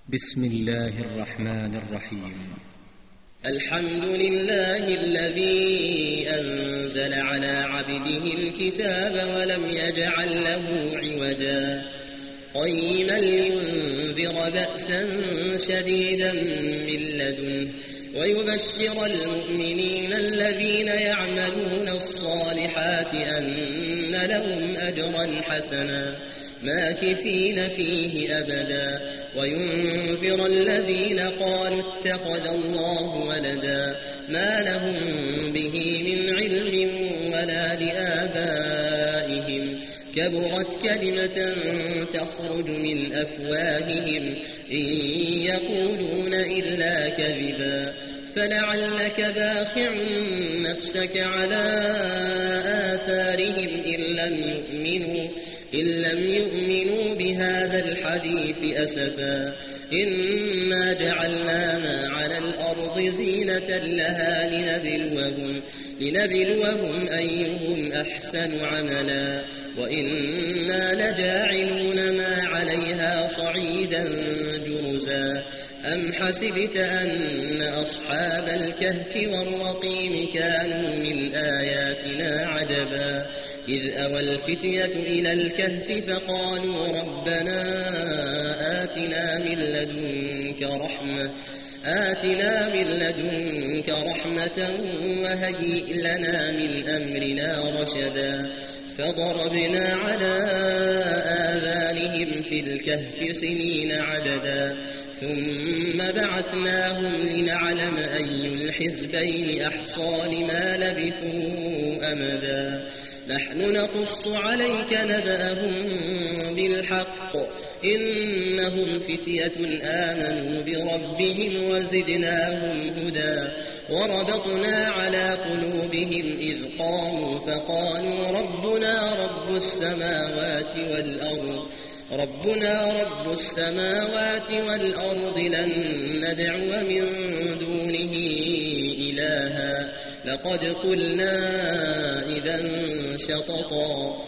بسم الله الرحمن الرحيم. الحمد لله الذي أنزل على عبده الكتاب ولم يجعل له عوجا قيما لينذر بأسا شديدا من لدنه ويبشر المؤمنين الذين يعملون الصالحات أن لهم أجرا حسنا ماكثين فيه أبدا وينذر الذين قالوا اتخذ الله ولدا ما لهم به من علم ولا لآبائهم كبرت كلمة تخرج من أفواههم إن يقولون إلا كذبا فلعلك باخع نفسك على آثارهم إن لم يؤمنوا بهذا الحديث أسفا إنا جعلنا ما على الأرض زينة لها لنبلوهم أيهم أحسن عملا وإنا لجاعلون ما عليها صعيدا جرزا أم حسبت أن أصحاب الكهف والرقيم كانوا من آياتنا عجبا إذ أوى الفتية إلى الكهف فقالوا ربنا آتنا من لدنك رحمة وهيئ لنا من أمرنا رشدا فضربنا على آذانهم في الكهف سنين عددا ثم بعثناهم لنعلم أي الحزبين أحصى لما لبثوا أمدا نحن نقص عليك نبأهم بالحق إنهم فتية آمنوا بربهم وزدناهم هدى وربطنا على قلوبهم إذ قاموا فقالوا ربنا رب السماوات والأرض لن ندعو من دونه إلها لقد قلنا إذا شططا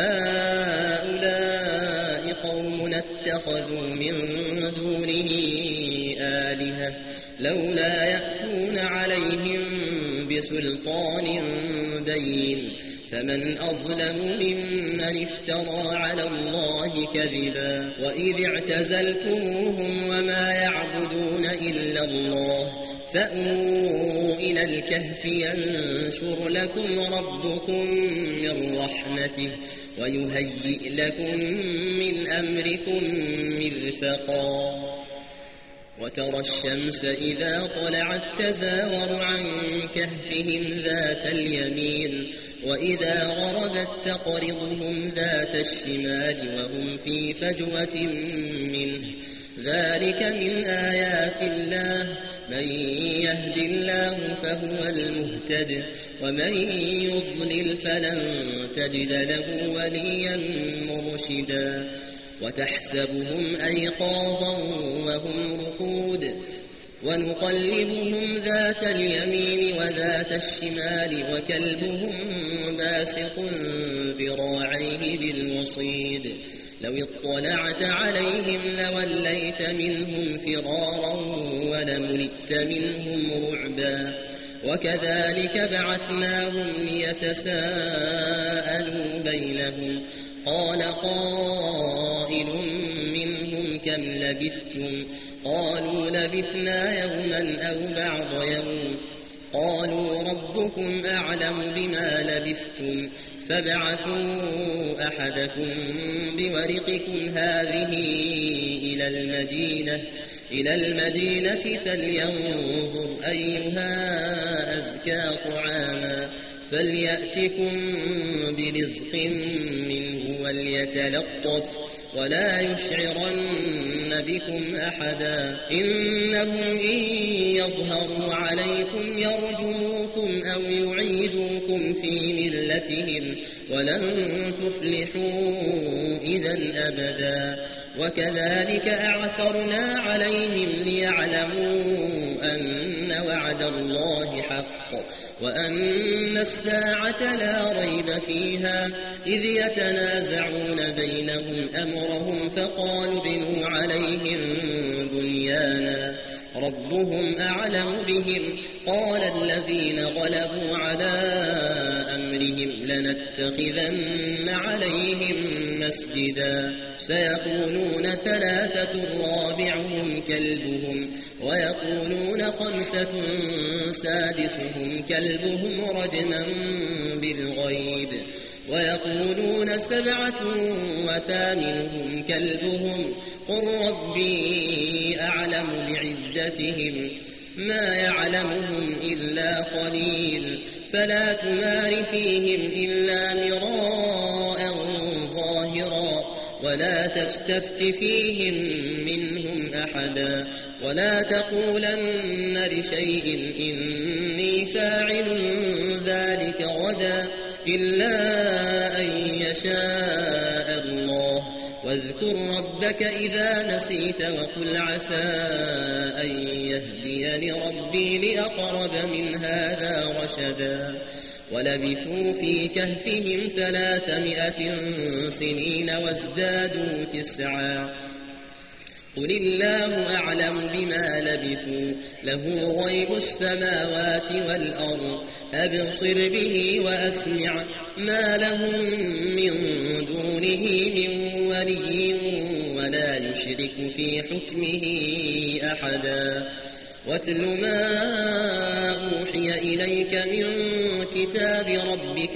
هؤلاء قوم اتخذوا من دونه آلهة لولا يأتون عليهم بسلطان بين فمن أظلم ممن افترى على الله كذبا وإذ اعتزلتموهم وما يعبدون إلا الله فأووا إلى الكهف ينشر لكم ربكم من رحمته ويهيئ لكم من أمركم مرفقا وترى الشمس إذا طلعت تزاور عن كهفهم ذات اليمين وإذا غربت تقرضهم ذات الشمال وهم في فجوة منه ذلك من آيات الله من يهد الله فهو المهتد ومن يضلل فلن تجد له وليا مرشدا وتحسبهم أيقاظا وهم رقود ونقلبهم ذات اليمين وذات الشمال وكلبهم باسط ذراعيه بالوصيد لو اطلعت عليهم لوليت منهم فرارا ولملئت منهم رعبا وكذلك بعثناهم ليتساءلوا بينهم قال قائل منهم كم لبثتم قالوا لبثنا يوما أو بعض يوم قالوا ربكم أعلم بما لبثتم فابعثوا أحدكم بورقكم هذه إلى المدينة فلينظر أيها أزكى طعاما فليأتكم برزق منه وليتلطف ولا يشعرن بكم أحدا إنهم إن يظهروا عليكم يرجموكم أو يعيدوكم في ملتهم ولن تفلحوا إذا أبدا وكذلك أعثرنا عليهم ليعلموا أن وعد الله حق وأن الساعة لا ريب فيها إذ يتنازعون بينهم أمرهم فقالوا بنوا عليهم ربهم أعلم بهم قال الذين غلبوا على أمرهم لنتخذن عليهم مسجدا سيقولون 3 رابعهم كلبهم ويقولون 5 سادسهم كلبهم رجما بالغيب ويقولون 7 وثامنهم كلبهم قل ربي أعلم بعدتهم ما يعلمهم إلا قليل فلا تمار فيهم إلا مراء ظاهرا ولا تستفت فيهم منهم أحدا ولا تقولن لشيء إني فاعل ذلك غدا إلا أن يشاء الله واذكر ربك إذا نسيت وقل عسى أن يهديني ربي لأقرب من هذا رشدا ولبثوا في كهفهم 300 سنين وازدادوا 9 قل الله أعلم بما لبثوا له غيب السماوات والأرض أبصر به وأسمع ما لهم من دونه من ولي ولا يشرك في حكمه أحدا واتل ما أوحي إليك من كتاب ربك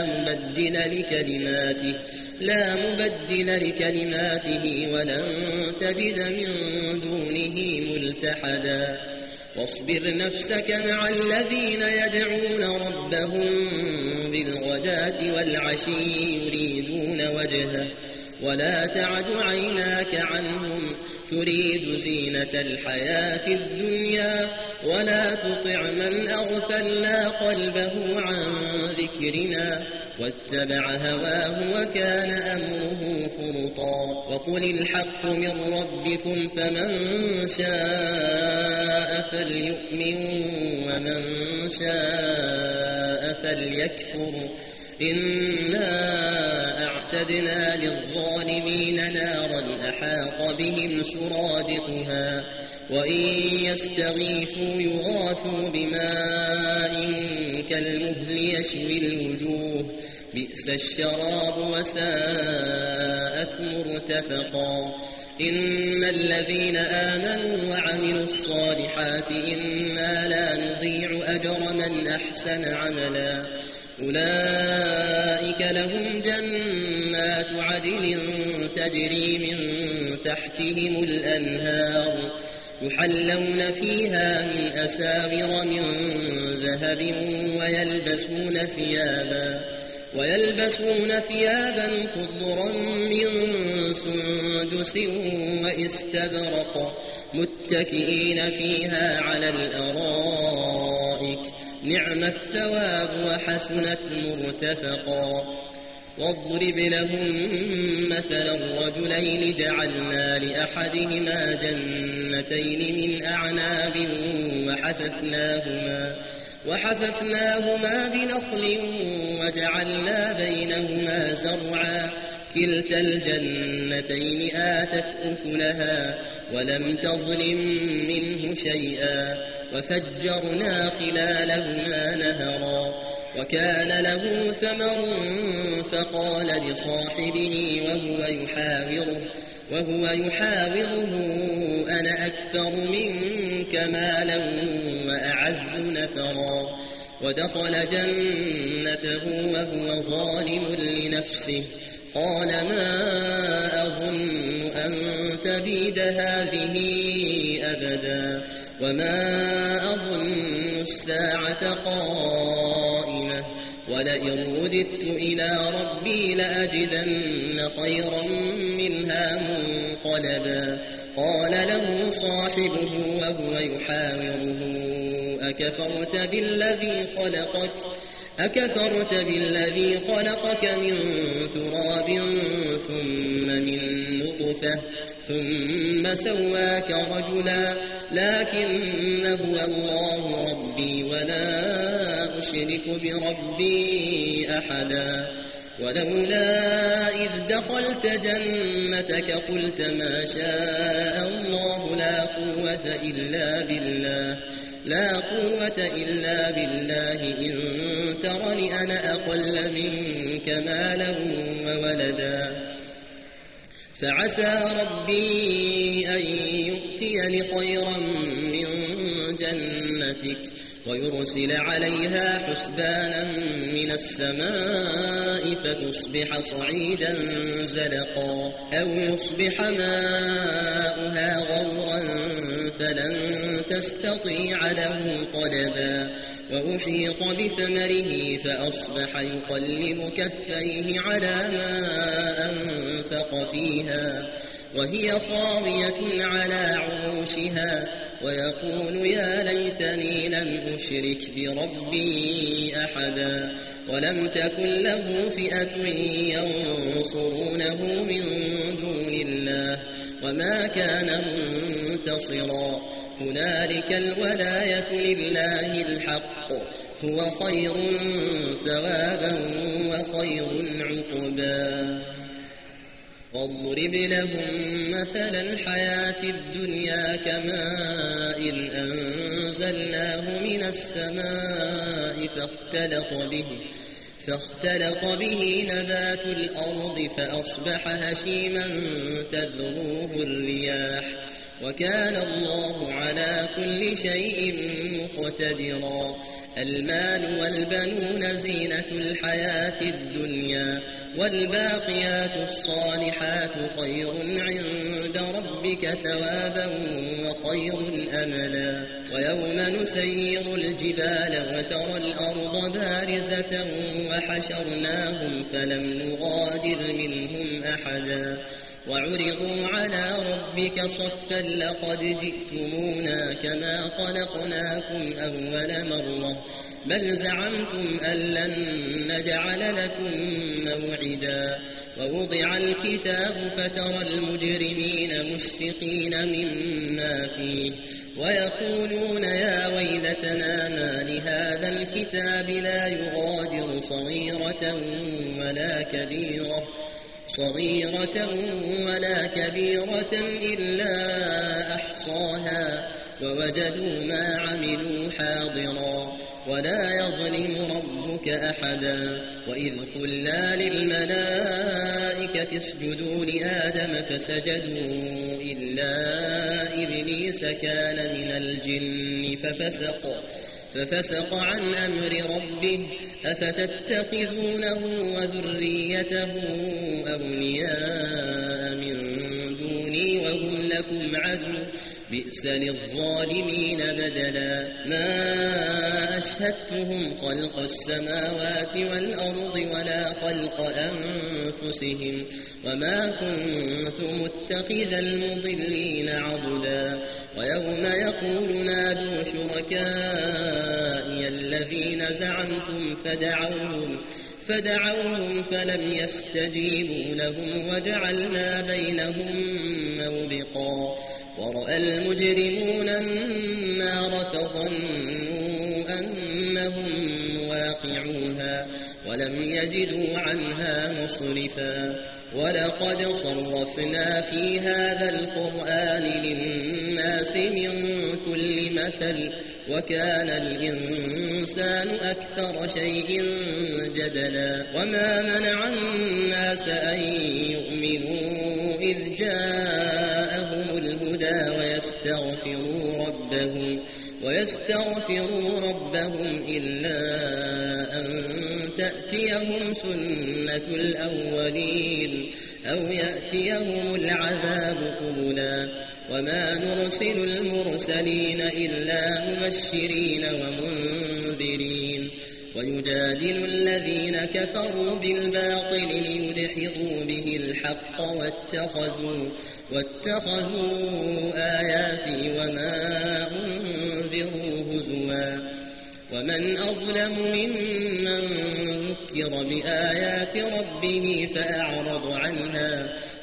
لا مبدل لكلماته ولن تجد من دونه ملتحدا واصبر نفسك مع الذين يدعون ربهم بالغداة والعشي يريدون وجهه ولا تعد عيناك عنهم تريد زينة الحياة الدنيا ولا تطع من أغفلنا قلبه عن ذكرنا واتبع هواه وكان أمره فرطا وقل الحق من ربكم فمن شاء فليؤمن ومن شاء فليكفر إنا أعتدنا للظالمين نارا أحاط بهم سرادقها وإن يستغيثوا يغاثوا بماء كالمهل يشوي الوجوه بئس الشراب وساءت مرتفقا إن الذين آمنوا وعملوا الصالحات إنا لا نضيع أجر من أحسن عملا أولئك لهم جنات عدن تجري من تحتهم الأنهار يحلون فيها من أساور من ذهب ويلبسون ثيابا خضرا من سندس واستبرق متكئين فيها على الأرائك نعم الثواب وحسنت مرتفقا واضرب لهم مثلا الرجلين جعلنا لأحدهما جنتين من أعناب وحففناهما بنخل وجعلنا بينهما زرعا كلتا الجنتين آتت أكلها ولم تظلم منه شيئا وفجرنا خلالهما نهرا وكان له ثمر فقال لصاحبه وهو يحاوره أنا أكثر منك مالا وأعز نفرا ودخل جنته وهو ظالم لنفسه قال ما أظن أن تبيد هذه أبدا وما أظن الساعة قائمة ولئن رددت إلى ربي لأجدن خيرا منها منقلبا قال له صاحبه وهو يحاوره أكفرت بالذي خلقك من تراب ثم من نطفة ثم سواك رجلا لكن هو الله ربي ولا أشرك بربي أحدا ولولا إذ دخلت جنتك قلت ما شاء الله لا قوة إلا بالله إن ترني أنا أقل منك مالا وولدا فعسى ربي أن يؤتيني خيرا من جنتك ويرسل عليها حسبانا من السماء فتصبح صعيدا زلقا أو يصبح ماؤها غورا فلن تستطيع له طلبا وأحيط بثمره فأصبح يقلب كفيه على ما أنفق فيها وهي خاوية على عروشها ويقول يا ليتني لم أشرك بربي أحدا ولم تكن له فئة ينصرونه من دون الله وما كان منتصرا هنالك الولاية لله الحق هو خير ثوابا وخير عقبا واضرب لهم مثل الحياة الدنيا كماء أنزلناه من السماء فاختلط به نبات الأرض فأصبح هشيما تذروه الرياح وكان الله على كل شيء مقتدرا المال والبنون زينة الحياة الدنيا والباقيات الصالحات خير عند ربك ثوابا وخير أملا ويوم نسير الجبال وترى الأرض بارزة وحشرناهم فلم نغادر منهم أحدا وعرضوا على ربك صفا لقد جئتمونا كما خلقناكم أول مرة بل زعمتم أن لن نجعل لكم موعدا ووضع الكتاب فترى المجرمين مشفقين مما فيه ويقولون يا ويلتنا ما لهذا الكتاب لا يغادر صغيرة ولا كبيرة إلا أحصاها ووجدوا ما عملوا حاضرا ولا يظلم ربك أحدا وإذ قلنا للملائكة اسجدوا لآدم فسجدوا إلا إبليس كان من الجن ففسق عن أمر ربه أفتتخذونه وذريته أولياء من دوني وهم لكم عدو بئس للظالمين بدلا ما أشهدتهم خلق السماوات والأرض ولا خلق أنفسهم وما كنت متخذ المضلين عضدا ويوم يقول نادوا شركائي الذين زعمتم فدعوهم فلم يستجيبوا لهم وجعلنا بينهم موبقا ورأى المجرمون النار فظنوا أنهم مواقعوها ولم يجدوا عنها مصرفا ولقد صرفنا في هذا القرآن للناس من كل مثل وكان الإنسان أكثر شيء جدلا وما منع الناس أن يؤمنوا إذ جاءهم الهدى ويستغفروا ربهم إلا أن تأتيهم سنة الأولين أو يأتيهم العذاب قبلا وما نرسل المرسلين إلا مبشرين ومنذرين ويجادل الذين كفروا بالباطل ليدحضوا به الحق واتخذوا آياتي وما أنذروا هزوا ومن أظلم ممن ذكر بآيات ربه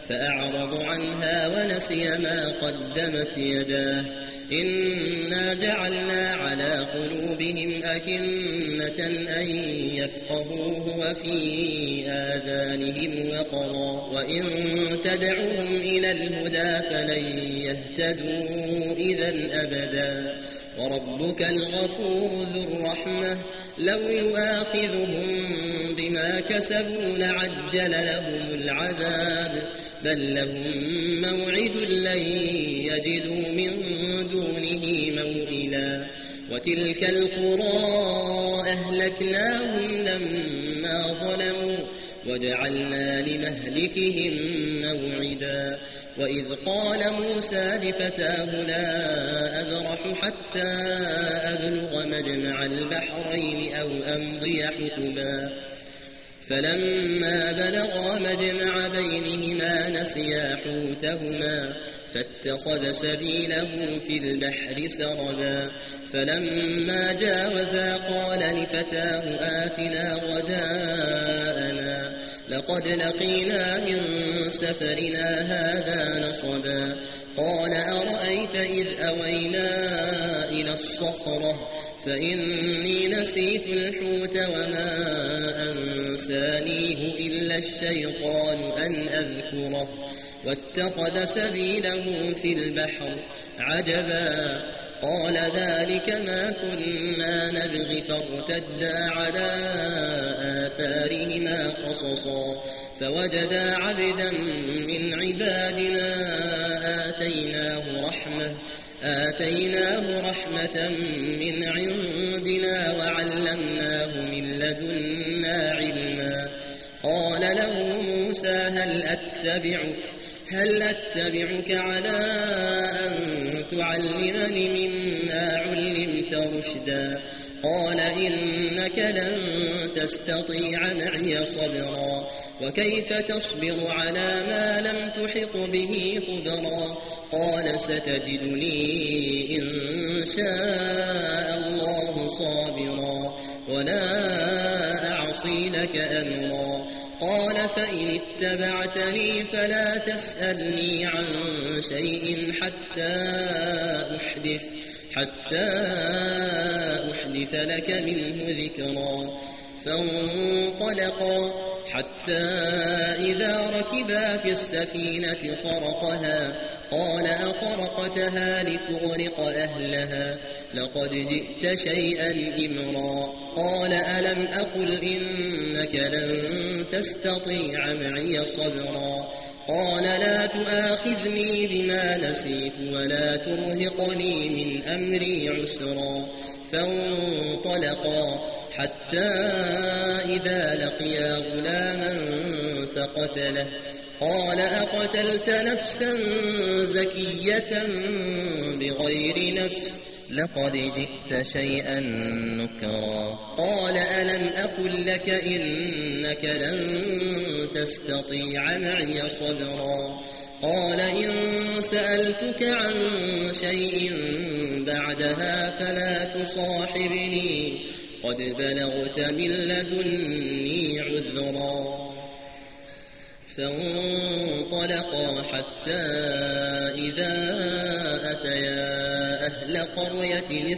فأعرض عنها ونسي ما قدمت يداه إنا جعلنا على قلوبهم أكنة أن يفقهوه وفي آذانهم وقرا وإن تدعوهم إلى الهدى فلن يهتدوا إذا أبدا وربك الغفور ذو الرحمة لو يؤاخذهم بما كسبوا لعجل لهم العذاب بل لهم موعد لن يجدوا من دونه موئلا وتلك القرى أهلكناهم لما ظلموا وجعلنا لمهلكهم موعدا وإذ قال موسى لفتاه لا أبرح حتى أبلغ مجمع البحرين أو أمضي حقبا فلما بلغا مجمع بينهما نسيا حوتهما فاتخذ سبيله في البحر سربا فلما جاوزا قال لفتاه آتنا غداءنا لقد لقينا من سفرنا هذا نصبا قال أرأيت إذ أوينا إلى الصخرة فإني نسيت الحوت وما أنسانيه إلا الشيطان أن أذكره واتخذ سبيله في البحر عجبا قال ذلك ما كنا نبغي فارتدا على آثارهما قصصا فوجدا عبدا من عبادنا آتيناه رحمة من عندنا وعلمناه من لدنا علما قال له موسى هل أتبعك على أن تعلمني مما علمت رشدا قال إنك لن تستطيع معي صبرا وكيف تصبر على ما لم تحط به خبرا قال ستجدني إن شاء الله صابرا ولا أعصي لك أمرا قال فإن اتبعتني فلا تسألني عن شيء حتى أحدث لك منه ذكرا فانطلقا حتى إذا ركبا في السفينة خرقها قال أخرقتها لتغرق أهلها لقد جئت شيئا إمرا قال ألم أقل إنك لن تستطيع معي صبرا قال لا تؤاخذني بما نسيت ولا ترهقني من أمري عسرا فانطلقا حتى إذا لقيا غلاما فقتله قال أقتلت نفسا زكية بغير نفس لقد جئت شيئا نكرا قال ألم أقل لك إنك لن تستطيع معي صبرا قال إن سألتك عن شيء بعدها فلا تصاحبني قد بلغت من لدني عذرا فانطلقا حتى إذا أتيا أهل قرية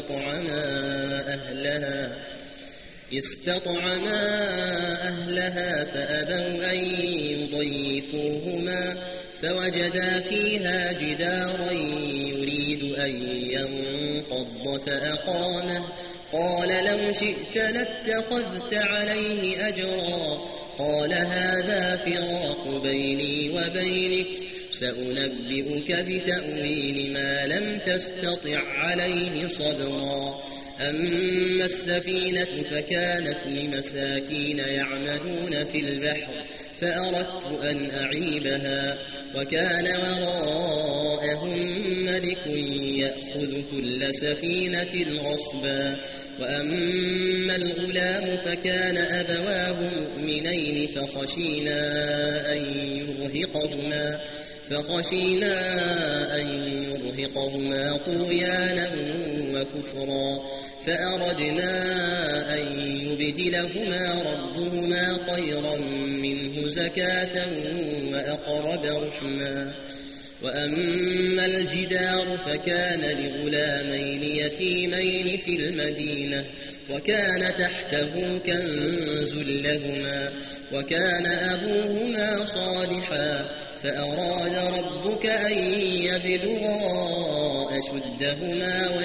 استطعما أهلها فأبوا أن يضيفوهما فوجدا فيها جدارا يريد أن ينقض فأقامه قال لو شئت لاتخذت عليه أجرا قال هذا فراق بيني وبينك سأنبئك بتأويل ما لم تستطع عليه صبرا أما السفينة فكانت لمساكين يعملون في البحر فأردت أن أعيبها وكان وراءهم ملك يأخذ كل سفينة غصبا وأما الغلام فكان أبواه مؤمنين فخشينا فخشينا أن يرهقهما طغيانا وكفرا فأردنا أن يبدلهما ربهما خيرا منه زكاة وأقرب رحما وأما الجدار فكان لغلامين يتيمين في المدينة وكان تحته كنز لهما وكان أبوهما صالحا فأراد ربك أن يبلغا أشدهما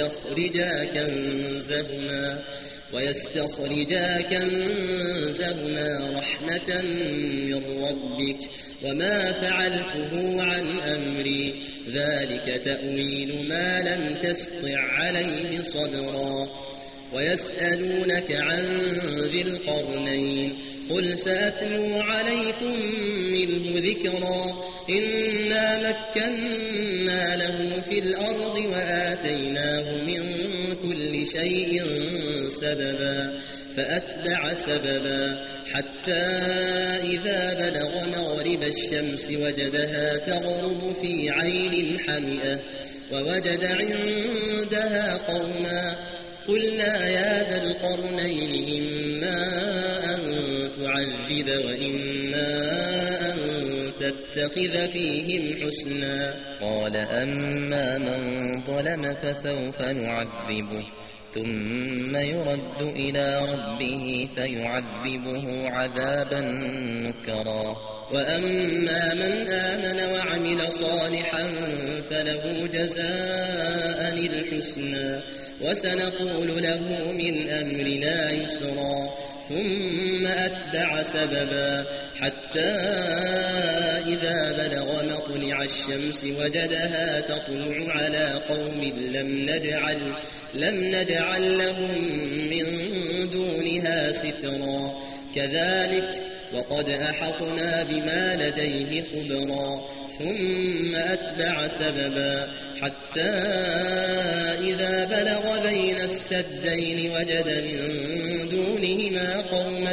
ويستخرجا كنزهما رحمة من ربك وما فعلته عن أمري ذلك تأويل ما لم تسطع عليه صبرا ويسألونك عن ذي القرنين قل سأتلو عليكم منه ذكرا إنا مكنا له في الأرض وآتيناه من كل شيء سببا فأتبع سببا حتى إذا بلغ مغرب الشمس وجدها تغرب في عين حمئة ووجد عندها قوما قلنا يا ذا القرنين إما أن تعذب وإما أن تتخذ فيهم حسنا قال أما من ظلم فسوف نعذبه ثم يرد إلى ربه فيعذبه عذابا نكرا وأما من آمن وعمل صالحا فله جزاء الحسنى وسنقول له من أمرنا يسرا ثم أتبع سببا حتى إذا بلغ مطلع الشمس وجدها تطلع على قوم لم نجعل لهم من دونها سترا كذلك وقد أحطنا بما لديه خبرا ثم أتبع سببا حتى إذا بلغ بين السدين وجد من دونهما قوما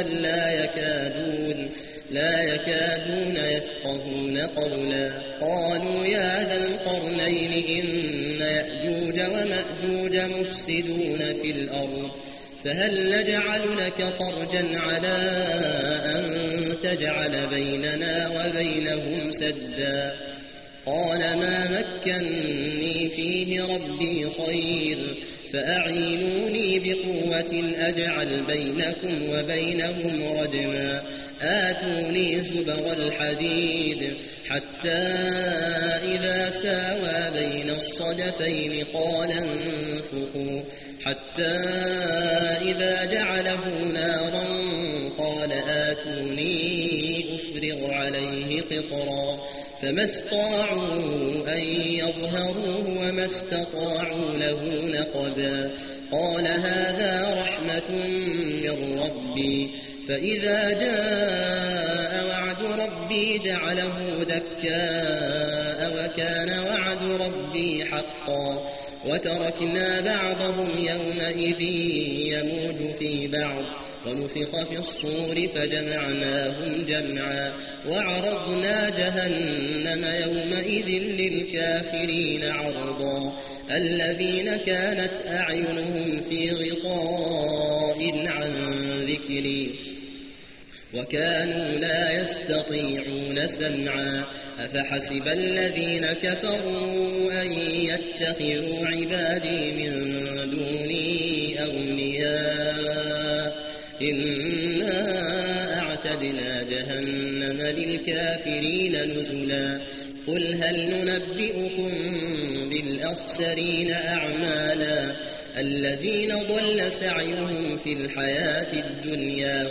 لا يكادون يفقهون قولا قالوا يا ذا القرنين إن يأجوج ومأجوج مفسدون في الأرض فهل نجعل لك خرجا على أن تجعل بيننا وبينهم سدا قال ما مكني فيه ربي خير فأعينوني بقوة أجعل بينكم وبينهم ردما آتوني زبر الحديد حتى إذا ساوى بين الصدفين قال انفخوا حتى إذا جعله نارا قال آتوني أفرغ عليه قطرا فما استطاعوا أن يظهروه وما استطاعوا له نقبا قال هذا رحمة من ربي فإذا جاء وعد ربي جعله دكاء وكان وعد ربي حقا وتركنا بعضهم يومئذ يموج في بعض ونفخ في الصور فجمعناهم جمعا وعرضنا جهنم يومئذ للكافرين عرضا الذين كانت أعينهم في غطاء عن ذكري وكانوا لا يستطيعون سمعا أفحسب الذين كفروا أن يتخذوا عبادي من دوني أولياء إنا أعتدنا جهنم للكافرين نزلا قل هل ننبئكم بالأخسرين أعمالا الذين ضل سعيهم في الحياة الدنيا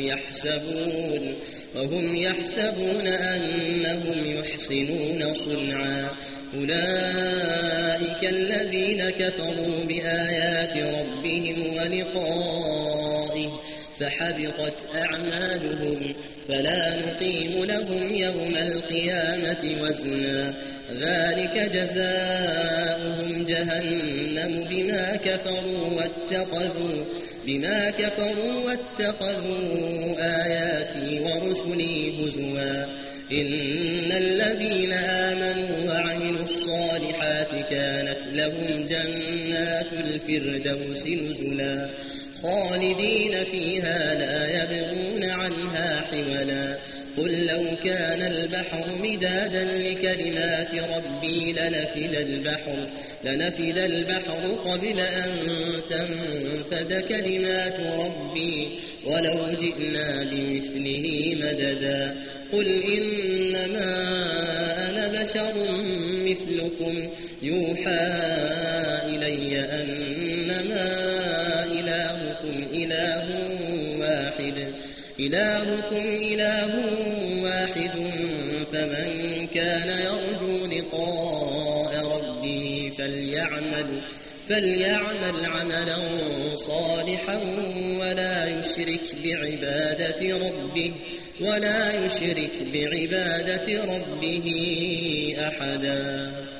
وهم يحسبون أنهم يحسنون صنعا أولئك الذين كفروا بآيات ربهم ولقائه فحبطت أعمالهم فلا نقيم لهم يوم القيامة وزنا ذلك جزاؤهم جهنم بما كفروا واتخذوا آياتي ورسلي هزوا إن الذين آمنوا وعملوا الصالحات كانت لهم جنات الفردوس نزلا خالدين فيها لا يبغون عنها حولا قل لو كان البحر مدادا لكلمات ربي لنفد البحر قبل أن تنفد كلمات ربي ولو جئنا بمثله مددا قل إنما أنا بشر مثلكم يوحى إلي أنما إلهكم إله واحد فمن كان يرجو لقاء ربه فليعمل عملا صالحا ولا يشرك بعبادة ربه أحدا.